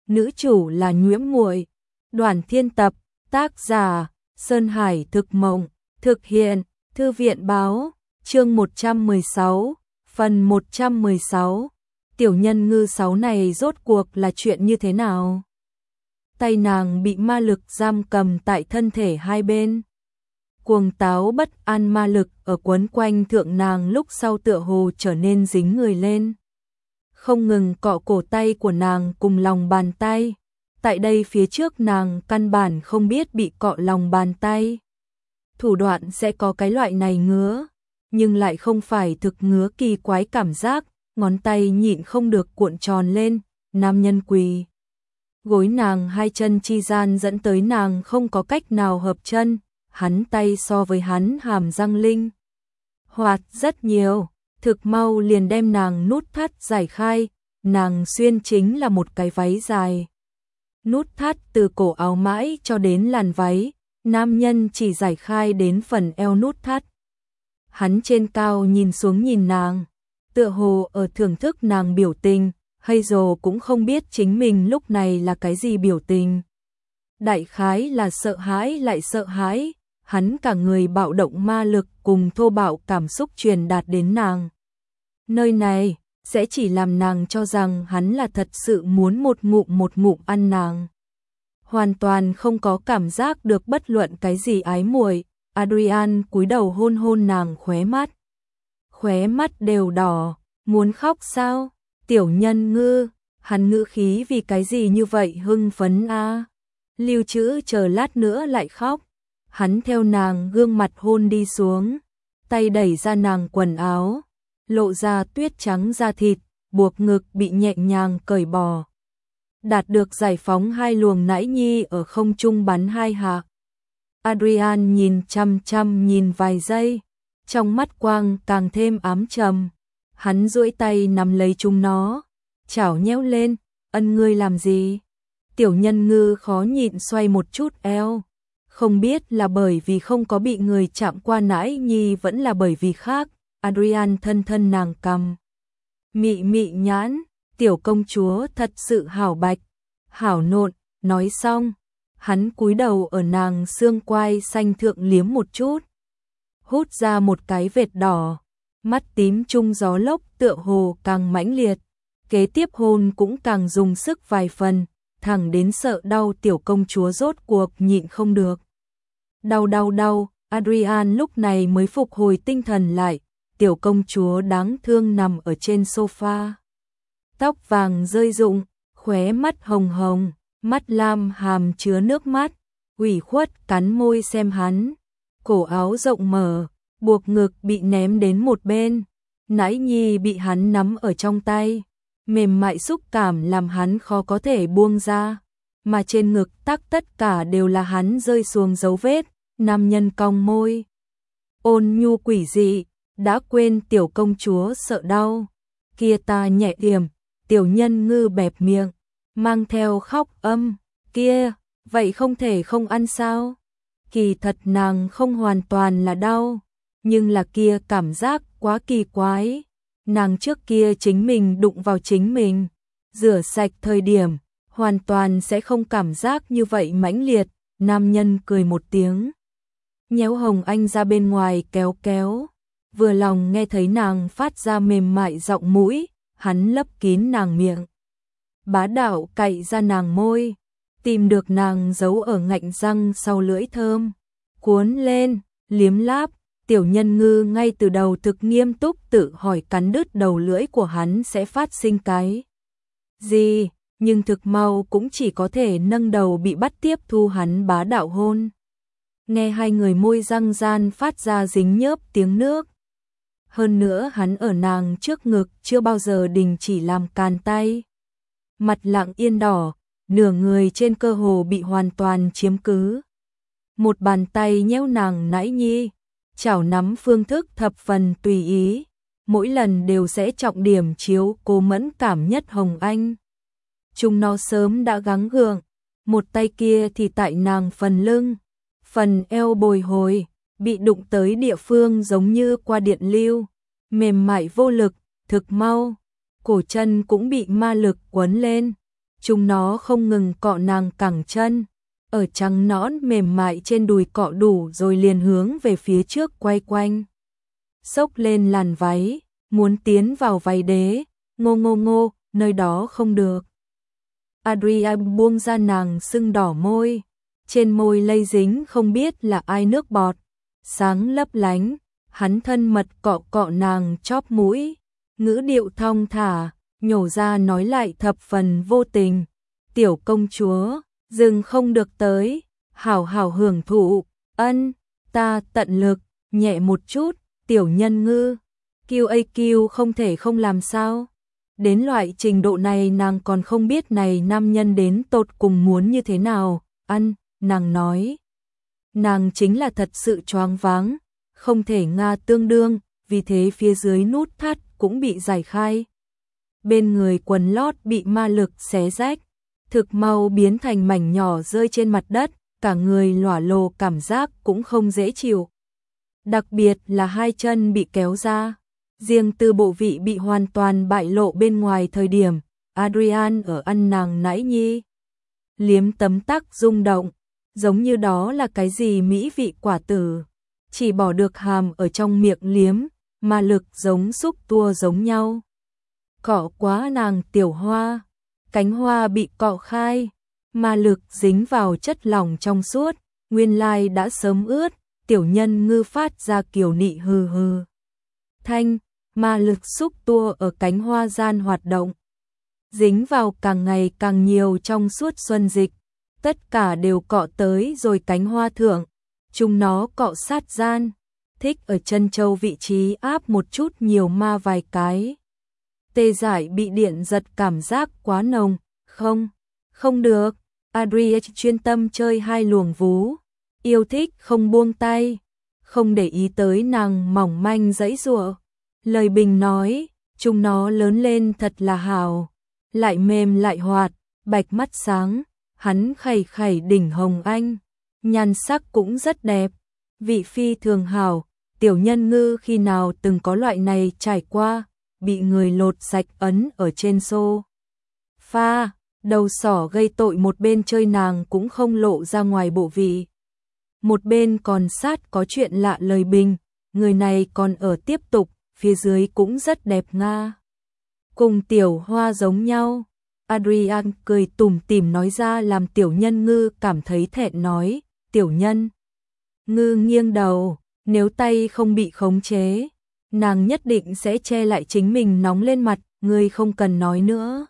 nữ chủ là Nhiễm Muội. Đoàn Thiên tập, tác giả Sơn Hải Thực Mộng, thực hiện Thư viện Báo, chương 116, phần 116. Tiểu Nhân Ngư 6 này rốt cuộc là chuyện như thế nào? Tay nàng bị ma lực giam cầm tại thân thể hai bên. Cuồng táo bất an ma lực ở quấn quanh thượng nàng lúc sau tựa hồ trở nên dính người lên. Không ngừng cọ cổ tay của nàng cùng lòng bàn tay. Tại đây phía trước nàng căn bản không biết bị cọ lòng bàn tay. Thủ đoạn sẽ có cái loại này ngứa, nhưng lại không phải thực ngứa kỳ quái cảm giác, ngón tay nhịn không được cuộn tròn lên, nam nhân quỳ. Gối nàng hai chân chi gian dẫn tới nàng không có cách nào hợp chân, hắn tay so với hắn hàm răng linh. Hoạt rất nhiều, thực mau liền đem nàng nút thắt giải khai, nàng xuyên chính là một cái váy dài. Nút thắt từ cổ áo mãi cho đến làn váy, nam nhân chỉ giải khai đến phần eo nút thắt. Hắn trên cao nhìn xuống nhìn nàng, tựa hồ ở thưởng thức nàng biểu tình, hay dồ cũng không biết chính mình lúc này là cái gì biểu tình. Đại khái là sợ hãi lại sợ hãi, hắn cả người bạo động ma lực cùng thô bạo cảm xúc truyền đạt đến nàng. Nơi này sẽ chỉ làm nàng cho rằng hắn là thật sự muốn một ngụm ăn nàng. Hoàn toàn không có cảm giác được bất luận cái gì ái muội. Adrian cúi đầu hôn hôn nàng khóe mắt. Khóe mắt đều đỏ, muốn khóc sao? Tiểu Nhân Ngư, hắn ngữ khí vì cái gì như vậy hưng phấn a? Lưu trữ chờ lát nữa lại khóc. Hắn theo nàng gương mặt hôn đi xuống, tay đẩy ra nàng quần áo, lộ ra tuyết trắng da thịt, buộc ngực bị nhẹ nhàng cởi bỏ. Đạt được giải phóng hai luồng nãi nhi ở không trung bắn hai hạ. Adrian nhìn chăm chăm nhìn vài giây, trong mắt quang càng thêm ám trầm. Hắn duỗi tay nắm lấy chúng nó, chảo nhéo lên, ân ngươi làm gì? Tiểu Nhân Ngư khó nhịn xoay một chút eo. Không biết là bởi vì không có bị người chạm qua nãi nhi vẫn là bởi vì khác. Adrian thân thân nàng cằm. Mị mị nhãn, tiểu công chúa thật sự hảo bạch, hảo nộn, nói xong. Hắn cúi đầu ở nàng xương quai xanh thượng liếm một chút. Hút ra một cái vệt đỏ, mắt tím trung gió lốc tựa hồ càng mãnh liệt. Kế tiếp hôn cũng càng dùng sức vài phần, thẳng đến sợ đau tiểu công chúa rốt cuộc nhịn không được. Đau đau đau, Adrian lúc này mới phục hồi tinh thần lại, tiểu công chúa đáng thương nằm ở trên sofa. Tóc vàng rơi rụng, khóe mắt hồng hồng, mắt lam hàm chứa nước mắt, ủy khuất cắn môi xem hắn. Cổ áo rộng mở, buộc ngực bị ném đến một bên, nãi nhi bị hắn nắm ở trong tay. Mềm mại xúc cảm làm hắn khó có thể buông ra, mà trên ngực tắc tất cả đều là hắn rơi xuống dấu vết. Nam nhân cong môi, ôn nhu quỷ dị, đã quên tiểu công chúa sợ đau. Kia ta nhẹ điểm, Tiểu Nhân Ngư bẹp miệng, mang theo khóc âm, kia, vậy không thể không ăn sao? Kỳ thật nàng không hoàn toàn là đau, nhưng là kia cảm giác quá kỳ quái. Nàng trước kia chính mình đụng vào chính mình, rửa sạch thời điểm, hoàn toàn sẽ không cảm giác như vậy mãnh liệt. Nam nhân cười một tiếng, nhéo Hồng Anh ra bên ngoài kéo kéo, vừa lòng nghe thấy nàng phát ra mềm mại giọng mũi, hắn lấp kín nàng miệng. Bá đạo cạy ra nàng môi, tìm được nàng giấu ở ngạnh răng sau lưỡi thơm, cuốn lên, liếm láp. Tiểu Nhân Ngư ngay từ đầu thực nghiêm túc tự hỏi cắn đứt đầu lưỡi của hắn sẽ phát sinh cái gì, nhưng thực mau cũng chỉ có thể nâng đầu bị bắt tiếp thu hắn bá đạo hôn. Nghe hai người môi răng gian phát ra dính nhớp tiếng nước. Hơn nữa hắn ở nàng trước ngực chưa bao giờ đình chỉ làm càn tay. Mặt lặng yên đỏ, nửa người trên cơ hồ bị hoàn toàn chiếm cứ. Một bàn tay nhéo nàng nãi nhi, chảo nắm phương thức thập phần tùy ý, mỗi lần đều sẽ trọng điểm chiếu cố mẫn cảm nhất Hồng Anh. Chúng nó sớm đã gắng gượng, một tay kia thì tại nàng phần lưng, phần eo bồi hồi, bị đụng tới địa phương giống như qua điện lưu, mềm mại vô lực, thực mau, cổ chân cũng bị ma lực quấn lên, chúng nó không ngừng cọ nàng cẳng chân, ở trắng nõn mềm mại trên đùi cọ đủ rồi liền hướng về phía trước quay quanh. Xốc lên làn váy, muốn tiến vào váy đế, ngô ngô ngô, nơi đó không được. Adrian buông ra nàng sưng đỏ môi, trên môi lây dính không biết là ai nước bọt, sáng lấp lánh, hắn thân mật cọ cọ nàng chóp mũi, ngữ điệu thong thả, nhổ ra nói lại thập phần vô tình. Tiểu công chúa, dừng không được tới, hảo hảo hưởng thụ, ân, ta tận lực, nhẹ một chút, tiểu nhân ngư, QAQ không thể không làm sao. Đến loại trình độ này nàng còn không biết này nam nhân đến tột cùng muốn như thế nào, nàng nói. Nàng chính là thật sự choáng váng, không thể Nga tương đương, vì thế phía dưới nút thắt cũng bị giải khai. Bên người quần lót bị ma lực xé rách, thực mau biến thành mảnh nhỏ rơi trên mặt đất, cả người lỏa lồ cảm giác cũng không dễ chịu. Đặc biệt là hai chân bị kéo ra, riêng từ bộ vị bị hoàn toàn bại lộ bên ngoài thời điểm, Adrian ở ăn nàng nãy nhi. Liếm tấm tắc rung động, giống như đó là cái gì mỹ vị quả tử, chỉ bỏ được hàm ở trong miệng liếm, ma lực giống xúc tua giống nhau. Cọ quá nàng tiểu hoa, cánh hoa bị cọ khai, ma lực dính vào chất lỏng trong suốt, nguyên lai đã sớm ướt, tiểu nhân ngư phát ra kiểu nị hừ hừ. Thanh, ma lực xúc tua ở cánh hoa gian hoạt động, dính vào càng ngày càng nhiều trong suốt xuân dịch, tất cả đều cọ tới rồi cánh hoa thượng, chúng nó cọ sát gian, thích ở chân châu vị trí áp một chút nhiều ma vài cái. Tê dại bị điện giật cảm giác quá nồng, không được, Adrian chuyên tâm chơi hai luồng vú, yêu thích không buông tay, không để ý tới nàng mỏng manh giãy giụa. Lời bình nói, chúng nó lớn lên thật là hào, lại mềm lại hoạt, bạch mắt sáng, hắn khẩy khẩy đỉnh hồng anh, nhan sắc cũng rất đẹp, vị phi thường hào, tiểu nhân ngư khi nào từng có loại này trải qua, bị người lột sạch ấn ở trên xô. Pha, đầu sỏ gây tội một bên chơi nàng cũng không lộ ra ngoài bộ vị. Một bên còn sát có chuyện lạ lời bình, người này còn ở tiếp tục, phía dưới cũng rất đẹp nga. Cùng tiểu hoa giống nhau, Adrian cười tủm tỉm nói ra làm tiểu nhân ngư cảm thấy thẹn nói, tiểu nhân. Ngư nghiêng đầu, nếu tay không bị khống chế, nàng nhất định sẽ che lại chính mình nóng lên mặt, ngươi không cần nói nữa.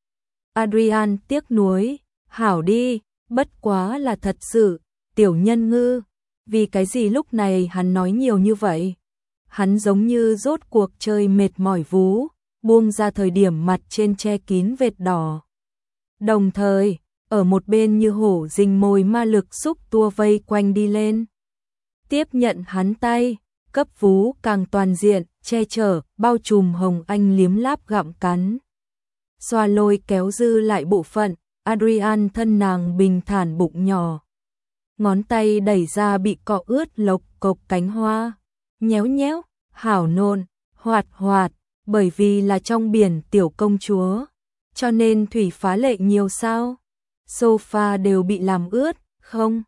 Adrian tiếc nuối, hảo đi, bất quá là thật sự, tiểu nhân ngư, vì cái gì lúc này hắn nói nhiều như vậy? Hắn giống như rốt cuộc chơi mệt mỏi vú, buông ra thời điểm mặt trên che kín vệt đỏ. Đồng thời, ở một bên như hổ rình mồi ma lực xúc tua vây quanh đi lên. Tiếp nhận hắn tay, cấp vú càng toàn diện, che chở, bao trùm hồng anh liếm láp gặm cắn. Xoa lôi kéo dư lại bộ phận, Adrian thân nàng bình thản bụng nhỏ. Ngón tay đẩy ra bị cọ ướt lộc cộc cánh hoa, nhéo nhéo, hảo nộn, hoạt hoạt, bởi vì là trong biển tiểu công chúa, cho nên thủy phá lệ nhiều sao. Sofa đều bị làm ướt, không?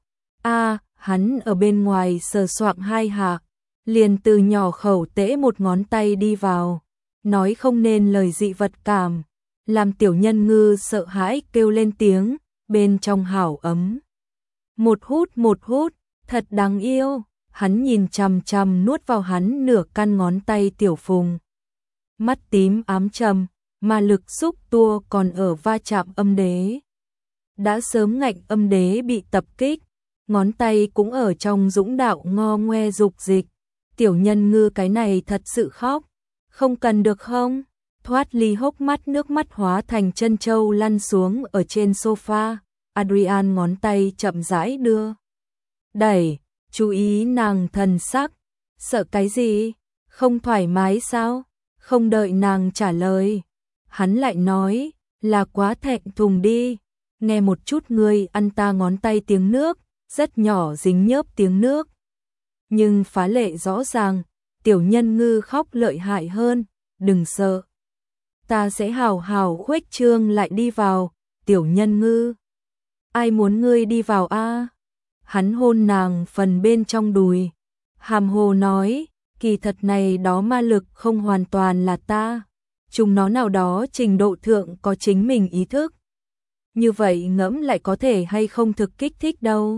Hắn ở bên ngoài sờ soạng hai hạ, liền từ nhỏ khẩu tễ một ngón tay đi vào, nói không nên lời dị vật cảm, làm tiểu nhân ngư sợ hãi kêu lên tiếng, bên trong hảo ấm. Một hút, thật đáng yêu, hắn nhìn chằm chằm nuốt vào hắn nửa căn ngón tay tiểu phùng. Mắt tím ám trầm, mà lực xúc tua còn ở va chạm âm đế. Đã sớm ngạnh âm đế bị tập kích, ngón tay cũng ở trong dũng đạo ngo ngoe dục dịch. Tiểu nhân ngư cái này thật sự khóc, không cần được không? Thoát ly hốc mắt nước mắt hóa thành chân châu lăn xuống ở trên sofa. Adrian ngón tay chậm rãi đưa. Đẩy, chú ý nàng thần sắc. Sợ cái gì? Không thoải mái sao? Không đợi nàng trả lời. Hắn lại nói, là quá thẹn thùng đi. Nghe một chút ngươi ăn ta ngón tay tiếng nước, rất nhỏ dính nhớp tiếng nước. Nhưng phá lệ rõ ràng, tiểu nhân ngư khóc lợi hại hơn, đừng sợ. Ta sẽ hào hào khuếch trương lại đi vào, Tiểu Nhân Ngư, ai muốn ngươi đi vào a? Hắn hôn nàng phần bên trong đùi, hàm hồ nói, kỳ thật này đó ma lực không hoàn toàn là ta, chúng nó nào đó trình độ thượng có chính mình ý thức. Như vậy ngẫm lại có thể hay không thực kích thích đâu.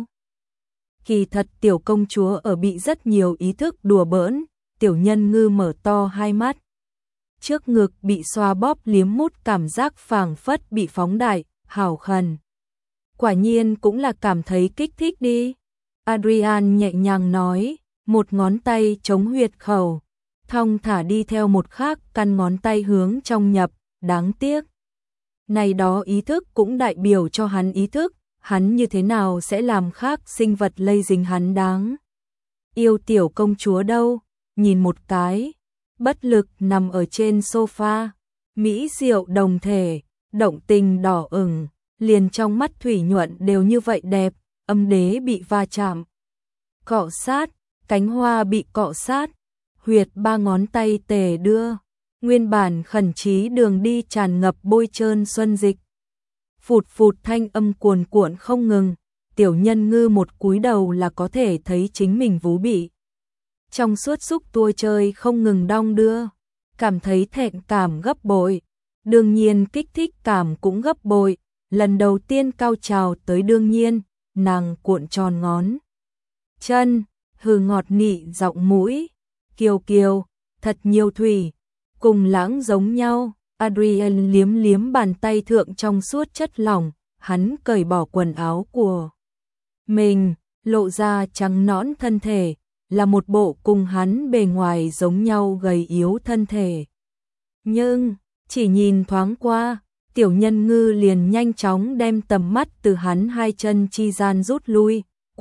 Kỳ thật tiểu công chúa ở bị rất nhiều ý thức đùa bỡn, Tiểu Nhân Ngư mở to hai mắt. Trước ngực bị xoa bóp liếm mút cảm giác phảng phất bị phóng đại, hảo khẩn. Quả nhiên cũng là cảm thấy kích thích đi. Adrian nhẹ nhàng nói, một ngón tay chống huyệt khẩu, thong thả đi theo một khác căn ngón tay hướng trong nhập, đáng tiếc. Này đó ý thức cũng đại biểu cho hắn ý thức, hắn như thế nào sẽ làm khác sinh vật lây dính hắn đáng. Yêu tiểu công chúa đâu, nhìn một cái, bất lực nằm ở trên sofa, mỹ diệu đồng thể, động tình đỏ ửng, liền trong mắt thủy nhuận đều như vậy đẹp, âm đế bị va chạm, cọ sát, cánh hoa bị cọ sát, huyệt ba ngón tay tề đưa, nguyên bản khẩn trí đường đi tràn ngập bôi trơn xuân dịch. Phụt phụt thanh âm cuồn cuộn không ngừng, Tiểu Nhân Ngư một cúi đầu là có thể thấy chính mình vú bị. Trong suốt xúc tua chơi không ngừng đong đưa, cảm thấy thẹn cảm gấp bội, đương nhiên kích thích cảm cũng gấp bội, lần đầu tiên cao trào tới đương nhiên, nàng cuộn tròn ngón chân, hừ ngọt nị giọng mũi, kiều kiều, thật nhiều thủy, cùng lãng giống nhau. Adrian liếm liếm bàn tay thượng trong suốt chất lỏng, hắn cởi bỏ quần áo của mình, lộ ra trắng nõn thân thể, là một bộ cùng hắn bề ngoài giống nhau gầy yếu thân thể. Nhưng, chỉ nhìn thoáng qua, Tiểu Nhân Ngư liền nhanh chóng đem tầm mắt từ hắn hai chân chi gian rút lui,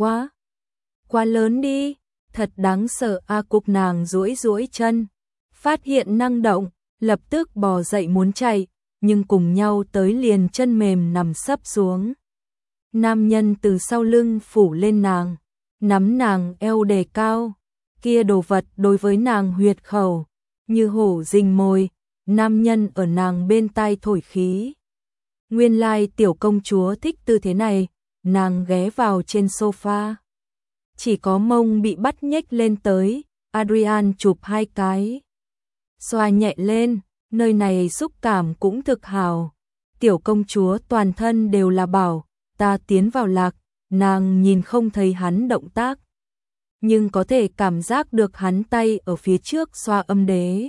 quá lớn đi, thật đáng sợ a. Cục nàng duỗi duỗi chân, phát hiện năng động, lập tức bò dậy muốn chạy, nhưng cùng nhau tới liền chân mềm nằm sấp xuống. Nam nhân từ sau lưng phủ lên nàng, nắm nàng eo đề cao, kia đồ vật đối với nàng huyệt khẩu, như hổ rình mồi, nam nhân ở nàng bên tai thổi khí. Nguyên lai tiểu công chúa thích tư thế này, nàng ghé vào trên sofa. Chỉ có mông bị bắt nhếch lên tới, Adrian chụp hai cái. Xoa nhẹ lên, nơi này xúc cảm cũng thực hào. Tiểu công chúa toàn thân đều là bảo, ta tiến vào lạc, nàng nhìn không thấy hắn động tác. Nhưng có thể cảm giác được hắn tay ở phía trước xoa âm đế.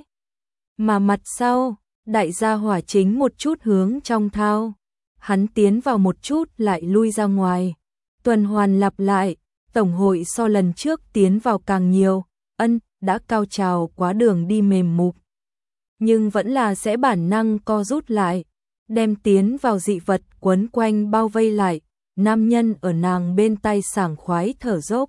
Mà mặt sau, đại gia hỏa chính một chút hướng trong thao. Hắn tiến vào một chút lại lui ra ngoài. Tuần hoàn lặp lại, tổng hội so lần trước tiến vào càng nhiều, đã cao trào quá đường đi mềm mục. Nhưng vẫn là sẽ bản năng co rút lại, đem tiến vào dị vật quấn quanh bao vây lại, nam nhân ở nàng bên tay sảng khoái thở dốc.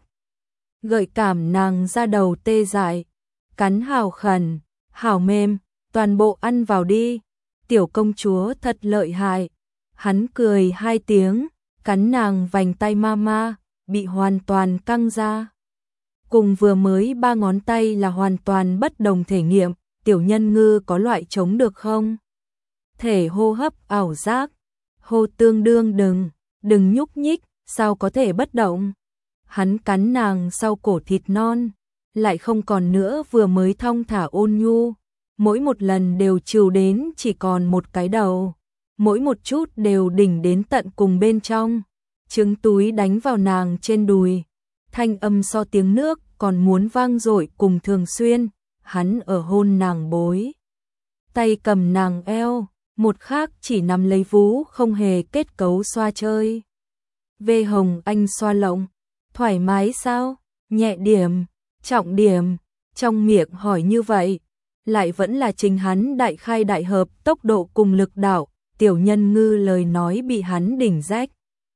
Gợi cảm nàng ra đầu tê dại, cắn hào khẩn, hào mềm, toàn bộ ăn vào đi, tiểu công chúa thật lợi hại. Hắn cười hai tiếng, cắn nàng vành tay mama, bị hoàn toàn căng ra. Cùng vừa mới ba ngón tay là hoàn toàn bất đồng thể nghiệm, Tiểu Nhân Ngư có loại chống được không? Thể hô hấp ảo giác, hô tương đương đừng nhúc nhích, sao có thể bất động? Hắn cắn nàng sau cổ thịt non, lại không còn nữa vừa mới thong thả ôn nhu, mỗi một lần đều trừ đến chỉ còn một cái đầu, mỗi một chút đều đỉnh đến tận cùng bên trong, trứng túi đánh vào nàng trên đùi, thanh âm so tiếng nước còn muốn vang dội cùng thường xuyên, hắn ở hôn nàng bối. Tay cầm nàng eo, một khác chỉ nắm lấy vú không hề kết cấu xoa chơi. Vê Hồng Anh xoa lộng, thoải mái sao, nhẹ điểm, trọng điểm, trong miệng hỏi như vậy, lại vẫn là chính hắn đại khai đại hợp tốc độ cùng lực đạo, Tiểu Nhân Ngư lời nói bị hắn đỉnh rách.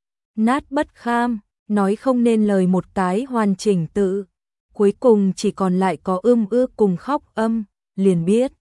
Nát bất kham, nói không nên lời một cái hoàn chỉnh tự. Cuối cùng chỉ còn lại có ư cùng khóc âm, liền biết.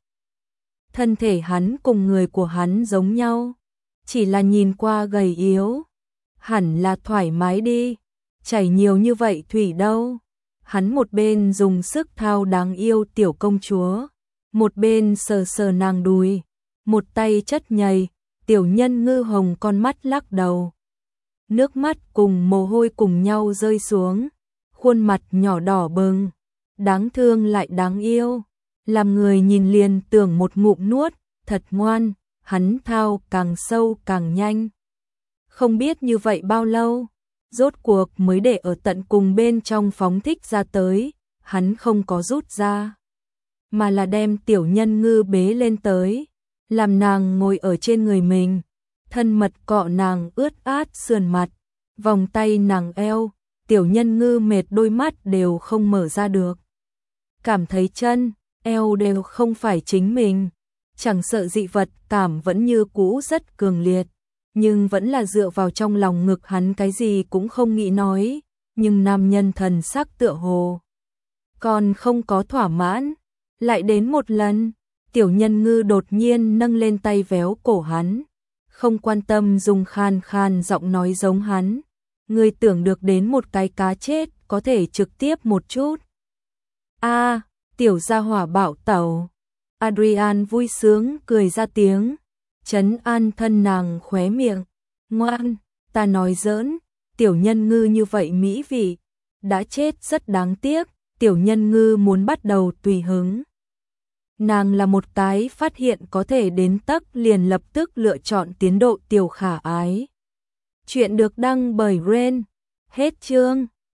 Thân thể hắn cùng người của hắn giống nhau, chỉ là nhìn qua gầy yếu. Hẳn là thoải mái đi, chảy nhiều như vậy thủy đâu. Hắn một bên dùng sức thao đáng yêu tiểu công chúa, một bên sờ sờ nàng đùi, một tay chất nhầy, Tiểu Nhân Ngư hồng con mắt lắc đầu. Nước mắt cùng mồ hôi cùng nhau rơi xuống, khuôn mặt nhỏ đỏ bừng, đáng thương lại đáng yêu, làm người nhìn liền tưởng một ngụm nuốt, thật ngoan, hắn thao càng sâu càng nhanh. Không biết như vậy bao lâu, rốt cuộc mới để ở tận cùng bên trong phóng thích ra tới, hắn không có rút ra, mà là đem Tiểu Nhân Ngư bế lên tới, làm nàng ngồi ở trên người mình, thân mật cọ nàng ướt át sườn mặt, vòng tay nàng eo, Tiểu Nhân Ngư mệt đôi mắt đều không mở ra được. Cảm thấy chân, eo đều không phải chính mình, chẳng sợ dị vật cảm vẫn như cũ rất cường liệt, nhưng vẫn là dựa vào trong lòng ngực hắn cái gì cũng không nghĩ nói, nhưng nam nhân thần sắc tựa hồ còn không có thỏa mãn, lại đến một lần, Tiểu Nhân Ngư đột nhiên nâng lên tay véo cổ hắn, không quan tâm dùng khan khan giọng nói giống hắn, ngươi tưởng được đến một cái cá chết có thể trực tiếp một chút. A, tiểu gia hỏa bảo tẩu. Adrian vui sướng cười ra tiếng, trấn an thân nàng khóe miệng, ngoan, ta nói giỡn, Tiểu Nhân Ngư như vậy mỹ vị, đã chết rất đáng tiếc, Tiểu Nhân Ngư muốn bắt đầu tùy hứng. Nàng là một cái phát hiện có thể đến tấc liền lập tức lựa chọn tiến độ tiểu khả ái. Chuyện được đăng bởi Ren. Hết chương.